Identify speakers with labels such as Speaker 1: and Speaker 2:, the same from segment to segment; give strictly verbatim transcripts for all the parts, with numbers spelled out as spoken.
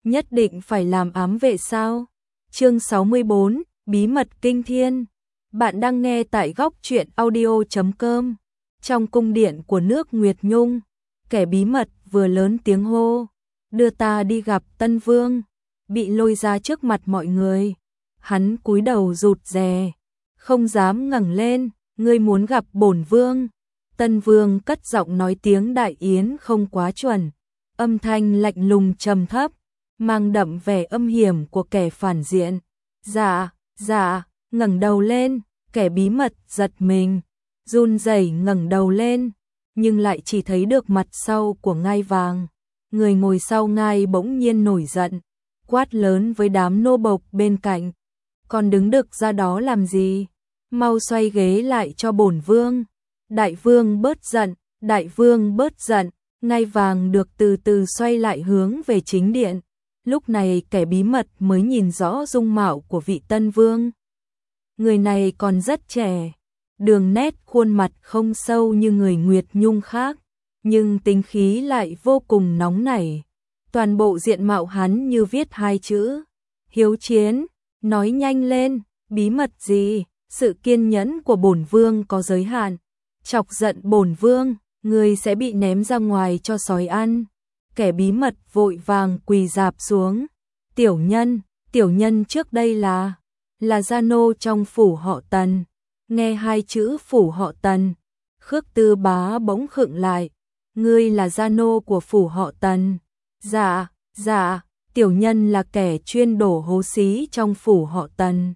Speaker 1: nhất định phải làm ám vệ sao? Chương sáu mươi bốn, bí mật kinh thiên. Bạn đang nghe tại góc truyện audio chấm com. Trong cung điện của nước Nguyệt Nhung, kẻ bí mật vừa lớn tiếng hô, đưa ta đi gặp Tân Vương, bị lôi ra trước mặt mọi người. Hắn cúi đầu rụt rè, không dám ngẩng lên, ngươi muốn gặp bổn vương. Tân Vương cất giọng nói tiếng đại yến không quá chuẩn, âm thanh lạnh lùng trầm thấp, mang đậm vẻ âm hiểm của kẻ phản diện. Dạ, dạ, ngẩng đầu lên, kẻ bí mật giật mình, run rẩy ngẩng đầu lên, nhưng lại chỉ thấy được mặt sau của ngai vàng. Người ngồi sau ngai bỗng nhiên nổi giận, quát lớn với đám nô bộc bên cạnh, còn đứng đực ra đó làm gì? Mau xoay ghế lại cho bổn vương. Đại vương bớt giận, đại vương bớt giận. Ngai vàng được từ từ xoay lại hướng về chính điện. Lúc này kẻ bí mật mới nhìn rõ dung mạo của vị Tân Vương. Người này còn rất trẻ, đường nét khuôn mặt không sâu như người Nguyệt Nhung khác, nhưng tính khí lại vô cùng nóng nảy. Toàn bộ diện mạo hắn như viết hai chữ: hiếu chiến. Nói nhanh lên, bí mật gì? Sự kiên nhẫn của bổn vương có giới hạn, chọc giận bổn vương, người sẽ bị ném ra ngoài cho sói ăn. Kẻ bí mật vội vàng quỳ rạp xuống. Tiểu nhân, tiểu nhân trước đây là là gia nô trong phủ họ Tần. Nghe hai chữ phủ họ Tần, Khước Tư Bá bỗng khựng lại. Ngươi là gia nô của phủ họ Tần? Dạ, dạ, tiểu nhân là kẻ chuyên đổ hố xí trong phủ họ Tần.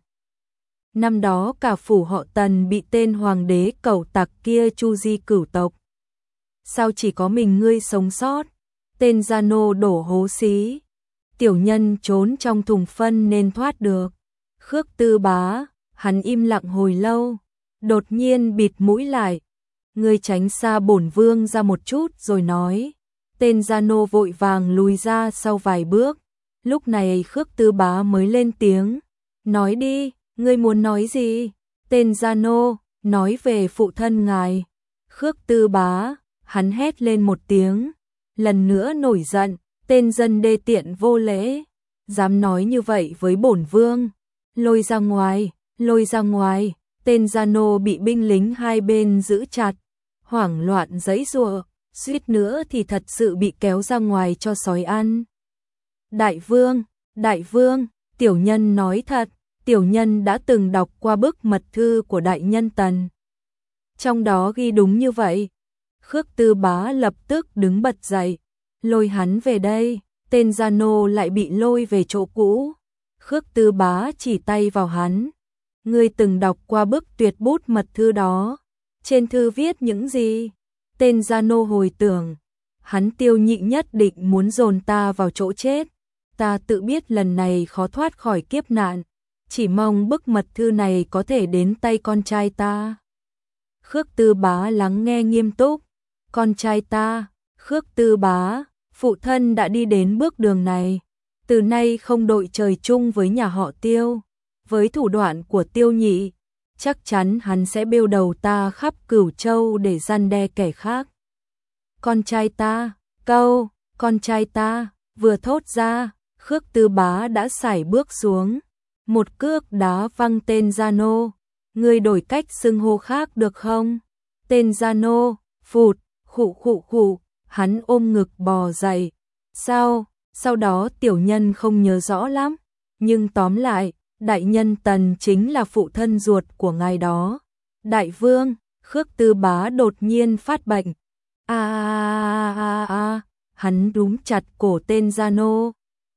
Speaker 1: Năm đó cả phủ họ Tần bị tên hoàng đế cẩu tặc kia chu di cửu tộc. Sao chỉ có mình ngươi sống sót? Tên gia nô đổ hố xí. Tiểu nhân trốn trong thùng phân nên thoát được. Khước Tư Bá, hắn im lặng hồi lâu, đột nhiên bịt mũi lại. Ngươi tránh xa bổn vương ra một chút rồi nói. Tên gia nô vội vàng lùi ra sau vài bước. Lúc này Khước Tư Bá mới lên tiếng. Nói đi, ngươi muốn nói gì? Tên gia nô, nói về phụ thân ngài. Khước Tư Bá, hắn hét lên một tiếng, lần nữa nổi giận. Tên dân đê tiện vô lễ, dám nói như vậy với bổn vương. Lôi ra ngoài, lôi ra ngoài. Tên gia nô bị binh lính hai bên giữ chặt, hoảng loạn giãy giụa, suýt nữa thì thật sự bị kéo ra ngoài cho sói ăn. Đại vương, đại vương, tiểu nhân nói thật, tiểu nhân đã từng đọc qua bức mật thư của đại nhân Tần. Trong đó ghi đúng như vậy. Khước Tư Bá lập tức đứng bật dậy, lôi hắn về đây. Tên gia nô lại bị lôi về chỗ cũ. Khước Tư Bá chỉ tay vào hắn. Ngươi từng đọc qua bức tuyệt bút mật thư đó. Trên thư viết những gì? Tên gia nô hồi tưởng. Hắn Tiêu Nhị nhất định muốn dồn ta vào chỗ chết. Ta tự biết lần này khó thoát khỏi kiếp nạn, chỉ mong bức mật thư này có thể đến tay con trai ta. Khước Tư Bá lắng nghe nghiêm túc. Con trai ta? Khước Tư Bá, phụ thân đã đi đến bước đường này, từ nay không đội trời chung với nhà họ Tiêu. Với thủ đoạn của Tiêu Nhị, chắc chắn hắn sẽ bêu đầu ta khắp Cửu Châu để răn đe kẻ khác. Con trai ta, câu, con trai ta, vừa thốt ra, Khước Tư Bá đã sải bước xuống, một cước đá văng tên gia nô. Ngươi đổi cách xưng hô khác được không? Tên gia nô, phụt, khụ khụ khụ, hắn ôm ngực bò dậy. Sao? Sau đó tiểu nhân không nhớ rõ lắm, nhưng tóm lại, đại nhân Tần chính là phụ thân ruột của ngài đó. Đại vương, Khước Tư Bá đột nhiên phát bệnh. A a a a, hắn túm chặt cổ tên gia nô.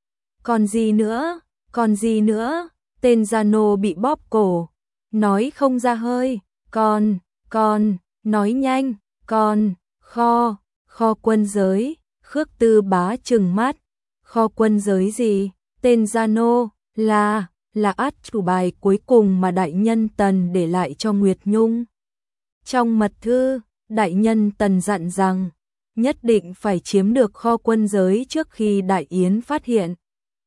Speaker 1: Còn gì nữa? Còn gì nữa? Tên gia nô bị bóp cổ, nói không ra hơi. Con, con, nói nhanh, con, kho, kho quân giới. Khước Tư Bá trừng mắt. Kho quân giới gì? Tên gia nô, là, là át chủ bài cuối cùng mà đại nhân Tần để lại cho Nguyệt Nhung. Trong mật thư, đại nhân Tần dặn rằng, nhất định phải chiếm được kho quân giới trước khi đại yến phát hiện.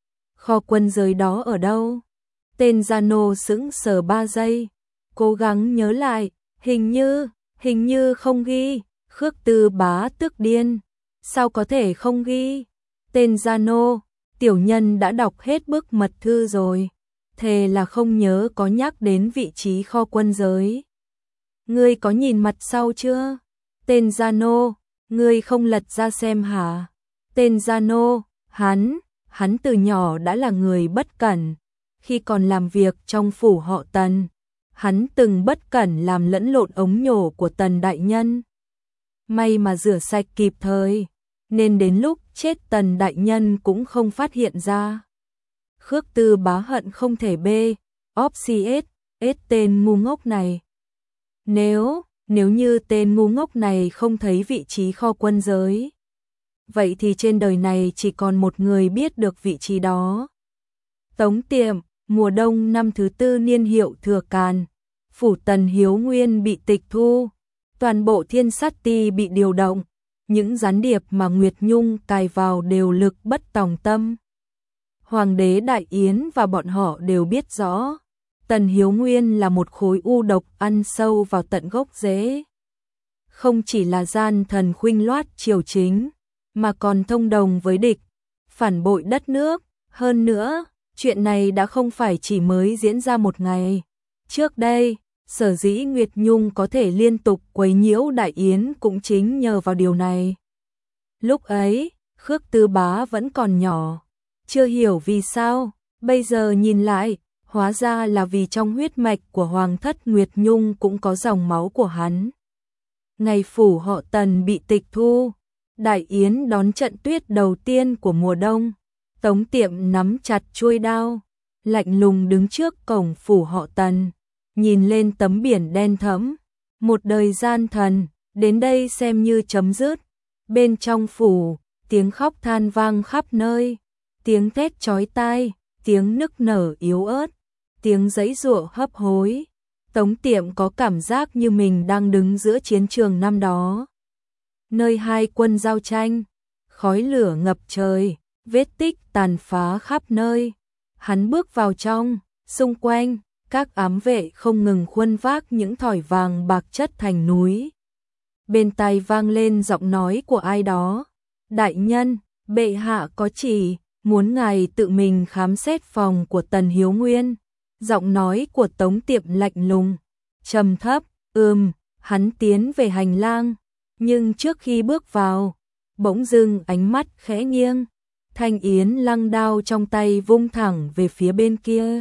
Speaker 1: Kho quân giới đó ở đâu? Tên gia nô sững sờ ba giây, cố gắng nhớ lại, hình như, hình như không ghi. Khước Tư Bá tức điên, sao có thể không ghi? Tên gia nô, tiểu nhân đã đọc hết bức mật thư rồi, thề là không nhớ có nhắc đến vị trí kho quân giới. Ngươi có nhìn mặt sau chưa? Tên Gia Nô, ngươi không lật ra xem hả? Tên Gia Nô, hắn, hắn từ nhỏ đã là người bất cẩn. Khi còn làm việc trong phủ họ Tần, hắn từng bất cẩn làm lẫn lộn ống nhổ của Tần đại nhân. May mà rửa sạch kịp thời, nên đến lúc chết Tần đại nhân cũng không phát hiện ra. Khước Tư Bá hận không thể bê, óp xi ết, ết tên ngu ngốc này. Nếu, nếu như tên ngu ngốc này không thấy vị trí kho quân giới, vậy thì trên đời này chỉ còn một người biết được vị trí đó. Tống Tiệm, mùa đông năm thứ tư niên hiệu Thừa Càn, phủ Tần Hiếu Nguyên bị tịch thu, toàn bộ Thiên Sát Ti bị điều động, những gián điệp mà Nguyệt Nhung cài vào đều lực bất tòng tâm. Hoàng đế Đại Yến và bọn họ đều biết rõ, Tần Hiếu Nguyên là một khối u độc ăn sâu vào tận gốc rễ. Không chỉ là gian thần khuynh loát triều chính, mà còn thông đồng với địch, phản bội đất nước. Hơn nữa, chuyện này đã không phải chỉ mới diễn ra một ngày. Trước đây, sở dĩ Nguyệt Nhung có thể liên tục quấy nhiễu Đại Yến cũng chính nhờ vào điều này. Lúc ấy, Khước Tư Bá vẫn còn nhỏ, chưa hiểu vì sao, bây giờ nhìn lại, hóa ra là vì trong huyết mạch của Hoàng thất Nguyệt Nhung cũng có dòng máu của hắn. Ngày phủ họ Tần bị tịch thu, Đại Yến đón trận tuyết đầu tiên của mùa đông. Tống Tiệm nắm chặt chuôi đao, lạnh lùng đứng trước cổng phủ họ Tần, nhìn lên tấm biển đen thẫm, một đời gian thần, đến đây xem như chấm dứt. Bên trong phủ, tiếng khóc than vang khắp nơi, tiếng thét chói tai, tiếng nức nở yếu ớt, tiếng giãy giụa hấp hối. Tống Tiệm có cảm giác như mình đang đứng giữa chiến trường năm đó, nơi hai quân giao tranh, khói lửa ngập trời, vết tích tàn phá khắp nơi. Hắn bước vào trong, xung quanh, các ám vệ không ngừng khuân vác những thỏi vàng bạc chất thành núi. Bên tai vang lên giọng nói của ai đó. Đại nhân, bệ hạ có chỉ, muốn ngài tự mình khám xét phòng của Tần Hiếu Nguyên. Giọng nói của Tống Tiệm lạnh lùng, trầm thấp, ừm, hắn tiến về hành lang. Nhưng trước khi bước vào, bỗng dưng ánh mắt khẽ nghiêng. Thanh Yến lăng đao trong tay vung thẳng về phía bên kia.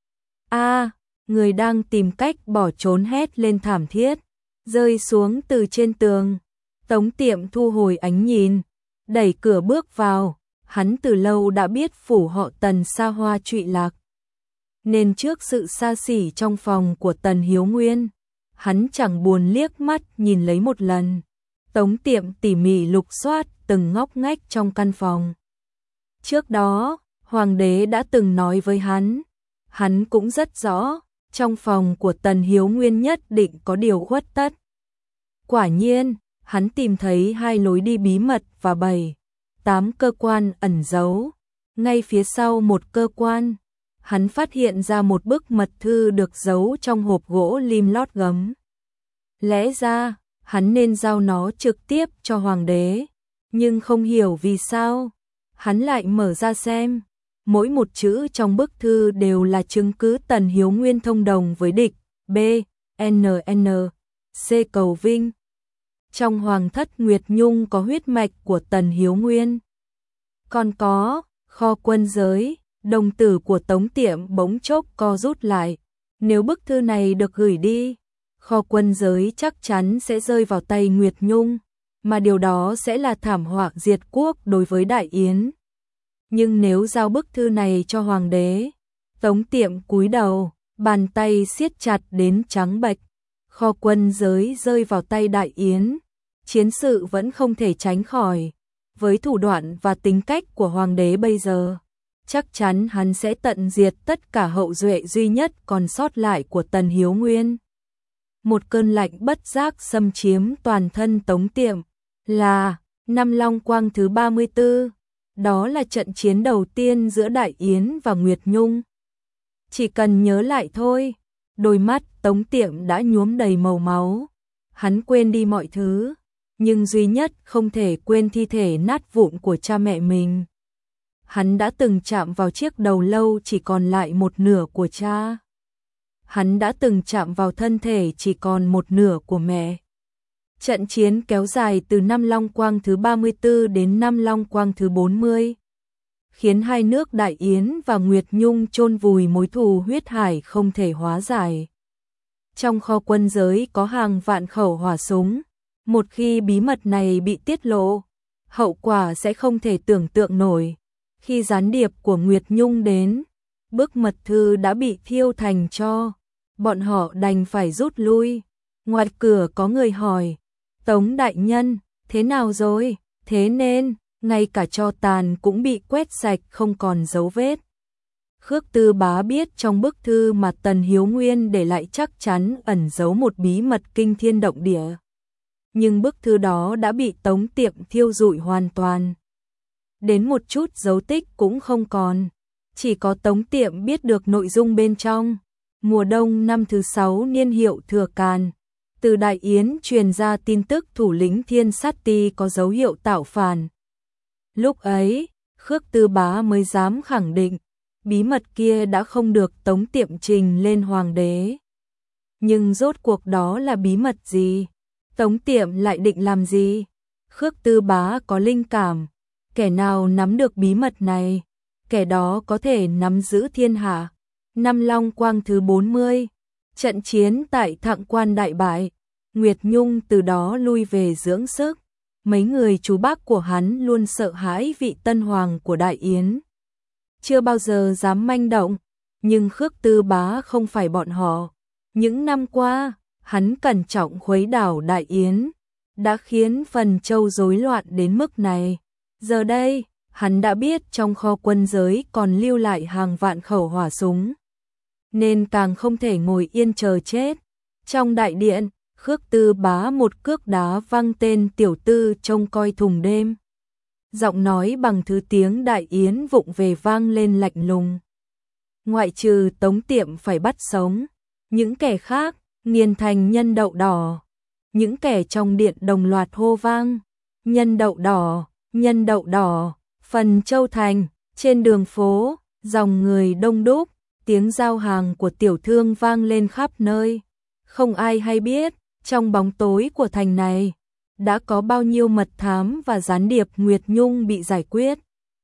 Speaker 1: A, người đang tìm cách bỏ trốn hét lên thảm thiết, rơi xuống từ trên tường. Tống Tiệm thu hồi ánh nhìn, đẩy cửa bước vào. Hắn từ lâu đã biết phủ họ Tần xa hoa trụy lạc, nên trước sự xa xỉ trong phòng của Tần Hiếu Nguyên, hắn chẳng buồn liếc mắt nhìn lấy một lần. Tống Tiệm tỉ mỉ lục soát từng ngóc ngách trong căn phòng. Trước đó, Hoàng đế đã từng nói với hắn, hắn cũng rất rõ, trong phòng của Tần Hiếu Nguyên nhất định có điều khuất tất. Quả nhiên, hắn tìm thấy hai lối đi bí mật và bảy, tám cơ quan ẩn giấu. Ngay phía sau một cơ quan, hắn phát hiện ra một bức mật thư được giấu trong hộp gỗ lim lót gấm. Lẽ ra, hắn nên giao nó trực tiếp cho Hoàng đế, nhưng không hiểu vì sao, hắn lại mở ra xem. Mỗi một chữ trong bức thư đều là chứng cứ Tần Hiếu Nguyên thông đồng với địch. B, N N, C cầu vinh. Trong Hoàng thất Nguyệt Nhung có huyết mạch của Tần Hiếu Nguyên. Còn có, kho quân giới, đồng tử của Tống Tiệm bỗng chốc co rút lại. Nếu bức thư này được gửi đi, kho quân giới chắc chắn sẽ rơi vào tay Nguyệt Nhung, mà điều đó sẽ là thảm họa diệt quốc đối với Đại Yến. Nhưng nếu giao bức thư này cho Hoàng đế, Tống Tiệm cúi đầu, bàn tay siết chặt đến trắng bệch. Kho quân giới rơi vào tay Đại Yến, chiến sự vẫn không thể tránh khỏi. Với thủ đoạn và tính cách của Hoàng đế bây giờ, chắc chắn hắn sẽ tận diệt tất cả hậu duệ duy nhất còn sót lại của Tần Hiếu Nguyên. Một cơn lạnh bất giác xâm chiếm toàn thân Tống Tiệm. Là năm Long Quang thứ ba mươi tư, đó là trận chiến đầu tiên giữa Đại Yến và Nguyệt Nhung. Chỉ cần nhớ lại thôi, đôi mắt Tống Tiệm đã nhuốm đầy màu máu. Hắn quên đi mọi thứ, nhưng duy nhất không thể quên thi thể nát vụn của cha mẹ mình. Hắn đã từng chạm vào chiếc đầu lâu chỉ còn lại một nửa của cha. Hắn đã từng chạm vào thân thể chỉ còn một nửa của mẹ. Trận chiến kéo dài từ năm Long Quang thứ ba mươi tư đến năm Long Quang thứ bốn mươi, khiến hai nước Đại Yến và Nguyệt Nhung chôn vùi mối thù huyết hải không thể hóa giải. Trong kho quân giới có hàng vạn khẩu hỏa súng, một khi bí mật này bị tiết lộ, hậu quả sẽ không thể tưởng tượng nổi. Khi gián điệp của Nguyệt Nhung đến, bức mật thư đã bị thiêu thành tro, bọn họ đành phải rút lui. Ngoài cửa có người hỏi, Tống đại nhân, thế nào rồi? Thế nên, ngay cả tro tàn cũng bị quét sạch không còn dấu vết. Khước Tư Bá biết trong bức thư mà Tần Hiếu Nguyên để lại chắc chắn ẩn giấu một bí mật kinh thiên động địa. Nhưng bức thư đó đã bị Tống Tiệm thiêu rụi hoàn toàn. Đến một chút dấu tích cũng không còn. Chỉ có Tống Tiệm biết được nội dung bên trong. Mùa đông năm thứ sáu niên hiệu Thừa Càn, từ Đại Yến truyền ra tin tức thủ lĩnh Thiên Sát Ti có dấu hiệu tạo phản. Lúc ấy, Khước Tư Bá mới dám khẳng định, bí mật kia đã không được Tống Tiệm trình lên hoàng đế. Nhưng rốt cuộc đó là bí mật gì? Tống Tiệm lại định làm gì? Khước Tư Bá có linh cảm, kẻ nào nắm được bí mật này, kẻ đó có thể nắm giữ thiên hạ. Năm Long Quang thứ bốn mươi, trận chiến tại Thạng Quan đại bại, Nguyệt Nhung từ đó lui về dưỡng sức. Mấy người chú bác của hắn luôn sợ hãi vị tân hoàng của Đại Yến, chưa bao giờ dám manh động, nhưng Khước Tư Bá không phải bọn họ. Những năm qua, hắn cẩn trọng khuấy đảo Đại Yến, đã khiến Phần Châu rối loạn đến mức này. Giờ đây, hắn đã biết trong kho quân giới còn lưu lại hàng vạn khẩu hỏa súng, nên càng không thể ngồi yên chờ chết. Trong đại điện, Khước Tư Bá một cước đá văng tên tiểu tư trông coi thùng đêm. Giọng nói bằng thứ tiếng Đại Yến vụng về vang lên lạnh lùng. Ngoại trừ Tống Tiệm phải bắt sống, những kẻ khác nghiền thành nhân đậu đỏ. Những kẻ trong điện đồng loạt hô vang, nhân đậu đỏ, nhân đậu đỏ. Phần Châu thành, trên đường phố, dòng người đông đúc, tiếng giao hàng của tiểu thương vang lên khắp nơi. Không ai hay biết, trong bóng tối của thành này, đã có bao nhiêu mật thám và gián điệp Nguyệt Nhung bị giải quyết.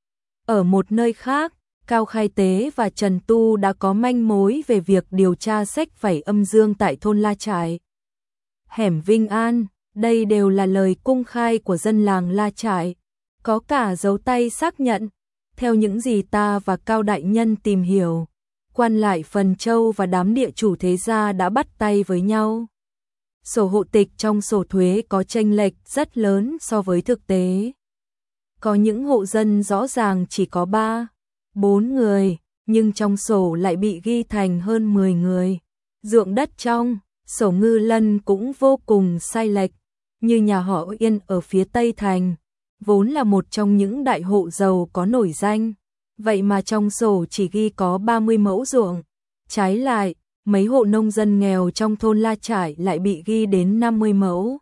Speaker 1: Ở một nơi khác, Cao Khai Tế và Trần Tu đã có manh mối về việc điều tra sách vảy âm dương tại thôn La Trải, hẻm Vinh An. Đây đều là lời cung khai của dân làng La Trải, có cả dấu tay xác nhận. Theo những gì ta và Cao đại nhân tìm hiểu, quan lại Phần Châu và đám địa chủ thế gia đã bắt tay với nhau. Sổ hộ tịch trong sổ thuế có chênh lệch rất lớn so với thực tế. Có những hộ dân rõ ràng chỉ có ba, bốn người, nhưng trong sổ lại bị ghi thành hơn mười người. Ruộng đất trong sổ Ngư Lân cũng vô cùng sai lệch, như nhà họ Yên ở phía Tây thành, vốn là một trong những đại hộ giàu có nổi danh, vậy mà trong sổ chỉ ghi có ba mươi mẫu ruộng. Trái lại, mấy hộ nông dân nghèo trong thôn La Trải lại bị ghi đến năm mươi mẫu.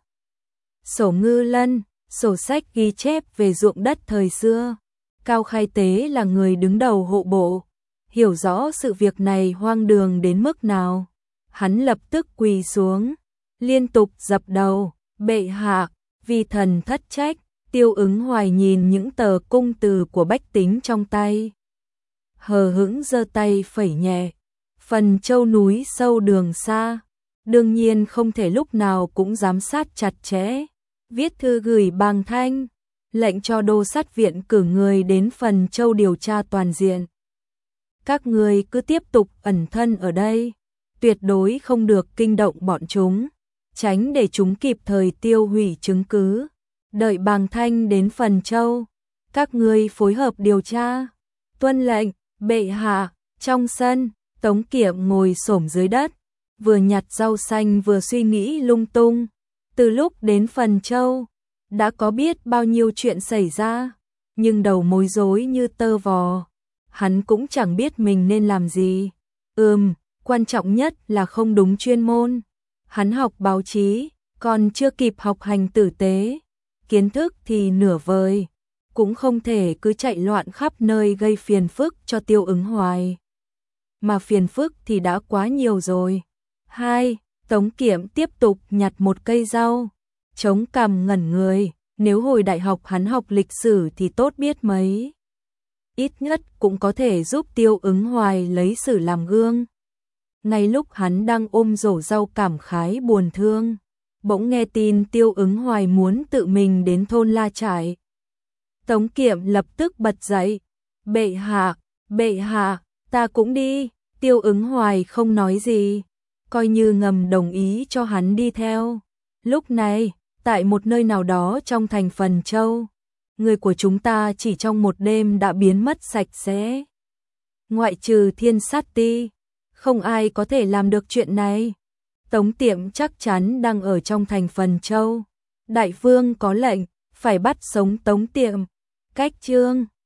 Speaker 1: Sổ Ngư Lân, sổ sách ghi chép về ruộng đất thời xưa. Cao Khai Tế là người đứng đầu hộ bộ, hiểu rõ sự việc này hoang đường đến mức nào. Hắn lập tức quỳ xuống, liên tục dập đầu, bệ hạ, vi thần thất trách. Tiêu Ứng Hoài nhìn những tờ cung từ của bách tính trong tay, hờ hững giơ tay phẩy nhẹ. Phần Châu núi sâu đường xa, đương nhiên không thể lúc nào cũng giám sát chặt chẽ. Viết thư gửi Bàng Thanh, lệnh cho đô sát viện cử người đến Phần Châu điều tra toàn diện. Các người cứ tiếp tục ẩn thân ở đây, tuyệt đối không được kinh động bọn chúng, tránh để chúng kịp thời tiêu hủy chứng cứ. Đợi Bàng Thanh đến Phần Châu, các ngươi phối hợp điều tra. Tuân lệnh, bệ hạ. Trong sân, Tống Kiệm ngồi xổm dưới đất, vừa nhặt rau xanh vừa suy nghĩ lung tung. Từ lúc đến Phần Châu, đã có biết bao nhiêu chuyện xảy ra, nhưng đầu mối rối như tơ vò. Hắn cũng chẳng biết mình nên làm gì. Ừm, quan trọng nhất là không đúng chuyên môn. Hắn học báo chí, còn chưa kịp học hành tử tế. Kiến thức thì nửa vời, cũng không thể cứ chạy loạn khắp nơi gây phiền phức cho Tiêu Ứng hoài. Mà phiền phức thì đã quá nhiều rồi. Hai, Tống Kiệm tiếp tục nhặt một cây rau, chống cằm ngẩn người, nếu hồi đại học hắn học lịch sử thì tốt biết mấy. Ít nhất cũng có thể giúp Tiêu Ứng hoài lấy sử làm gương. Ngay lúc hắn đang ôm rổ rau cảm khái buồn thương, bỗng nghe tin Tiêu Ứng hoài muốn tự mình đến thôn La Trải. Tống Kiệm lập tức bật dậy, bệ hạ, bệ hạ, ta cũng đi. Tiêu Ứng hoài không nói gì, coi như ngầm đồng ý cho hắn đi theo. Lúc này, tại một nơi nào đó trong thành Phần Châu, người của chúng ta chỉ trong một đêm đã biến mất sạch sẽ. Ngoại trừ Thiên Sát Ti, không ai có thể làm được chuyện này. Tống Tiệm chắc chắn đang ở trong thành Phần Châu. Đại vương có lệnh, phải bắt sống Tống Tiệm. Cách chương